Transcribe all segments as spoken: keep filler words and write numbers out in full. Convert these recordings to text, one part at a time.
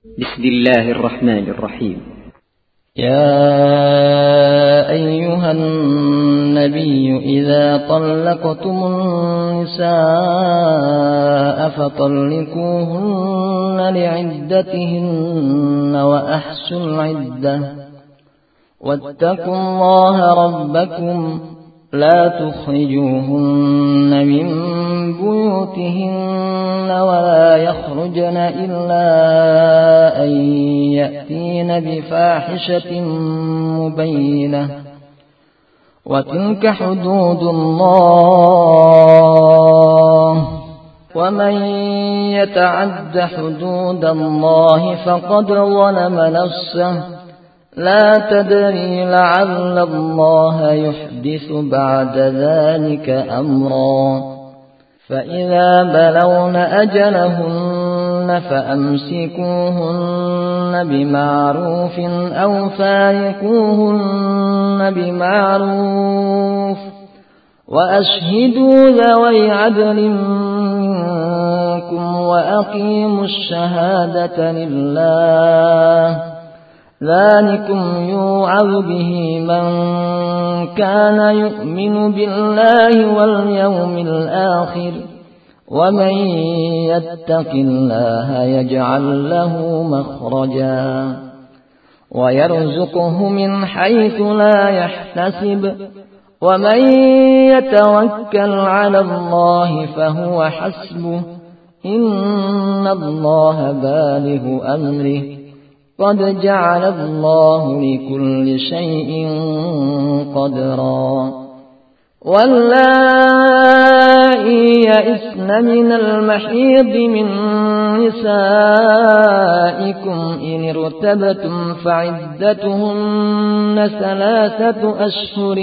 بسم الله الرحمن الرحيم. يا أيها النبي إذا طلقتم النساء فطلقوهن لعدتهن وأحصوا العدة واتقوا الله ربكم لا تخرجوهن من بيوتهن ولا يخرجن إلا أن يأتين بفاحشة مبينة وتلك حدود الله ومن يتعد حدود الله فقد ظلم نفسه لا تدري لعل الله يحدث بعد ذلك أمرا فإذا بلغن أجلهن فأمسكوهن بمعروف أو فارقوهن بمعروف وأشهدوا ذوي عدل منكم وأقيموا الشهادة لله ذلكم يوعظ به من كان يؤمن بالله واليوم الآخر ومن يتق الله يجعل له مخرجا ويرزقه من حيث لا يحتسب ومن يتوكل على الله فهو حسبه إن الله بالغ أمره قد جعل الله لكل شيء قدرا واللائي يئسن من المحيض من نسائكم إن ارتبتم فعدتهن ثلاثة أشهر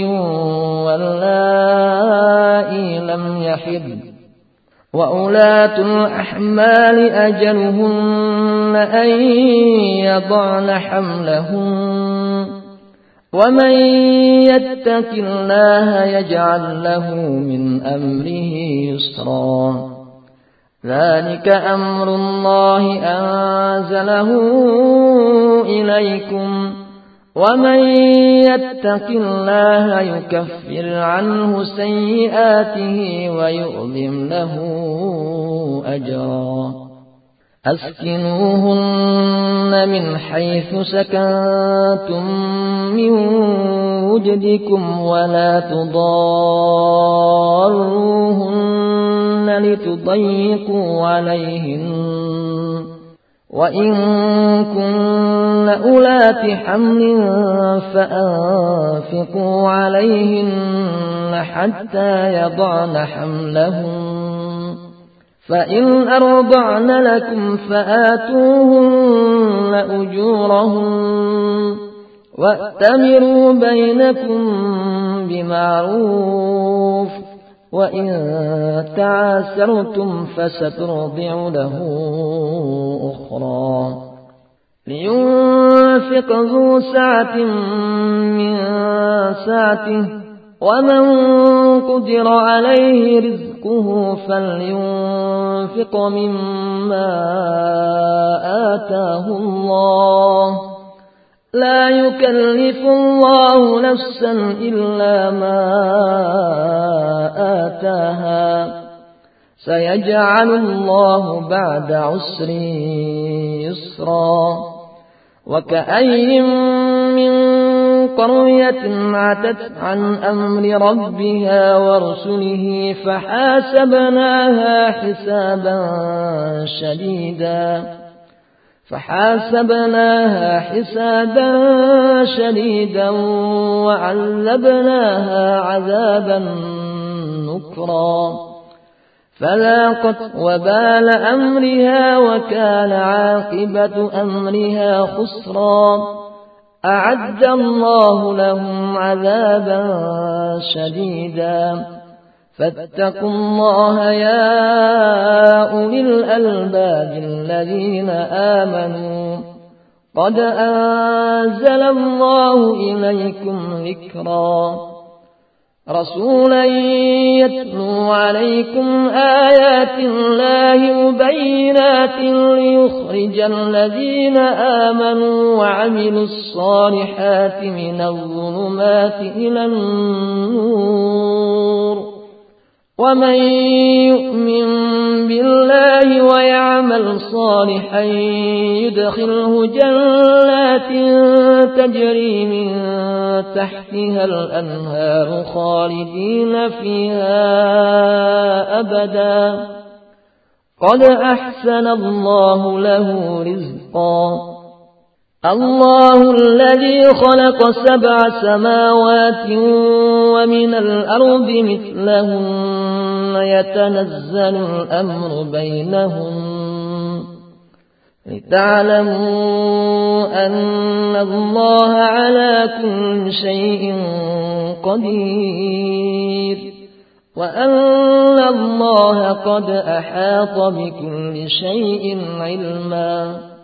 واللائي لم يحضن وأولاة الأحمال أجلهن أن يضعن حملهن ومن يتق الله يجعل له من أمره يسرا ذلك أمر الله أنزله إليكم ومن يتق الله يكفر عنه سيئاته ويعظم له أجرا أسكنوهن من حيث سكنتم من وجدكم ولا تضاروهن لتضيقوا عليهن وإن كن أولات حمل فأنفقوا عليهن حتى يضعن حملهن فإن أرضعن لكم فآتوهن أجورهن وأتمروا بينكم بمعروف وإن تعاسرتم فسترضع له أخرى لينفق ذو سعة من سعته ومن قدر عليه رزقه فلينفق مما آتاه الله لا يكلف الله نفسا إلا ما آتاها سيجعل الله بعد عسر يسرا وكأي من قرية عتت عن أمر ربها ورسله فحاسبناها حسابا شديدا فحاسبناها حسابا شديدا وعذبناها عذابا نكرا فذاقت وبال أمرها وكان عاقبة أمرها خسرا أعد الله لهم عذابا شديدا فاتقوا الله يا أولي الألباب الذين آمنوا قد أنزل الله إليكم ذكرا رسولا يتلو عليكم آيات الله مبينات ليخرج الذين آمنوا وعملوا الصالحات من الظلمات إلى النور ومن يؤمن بالله ويعمل صالحا يدخله جنات تجري من تحتها الأنهار خالدين فيها أبدا قد أحسن الله له رزقا الله الذي خلق سبع سماوات ومن الأرض مثلهن يتنزل الأمر بينهم لتعلموا أن الله على كل شيء قدير وأن الله قد أحاط بكل شيء علما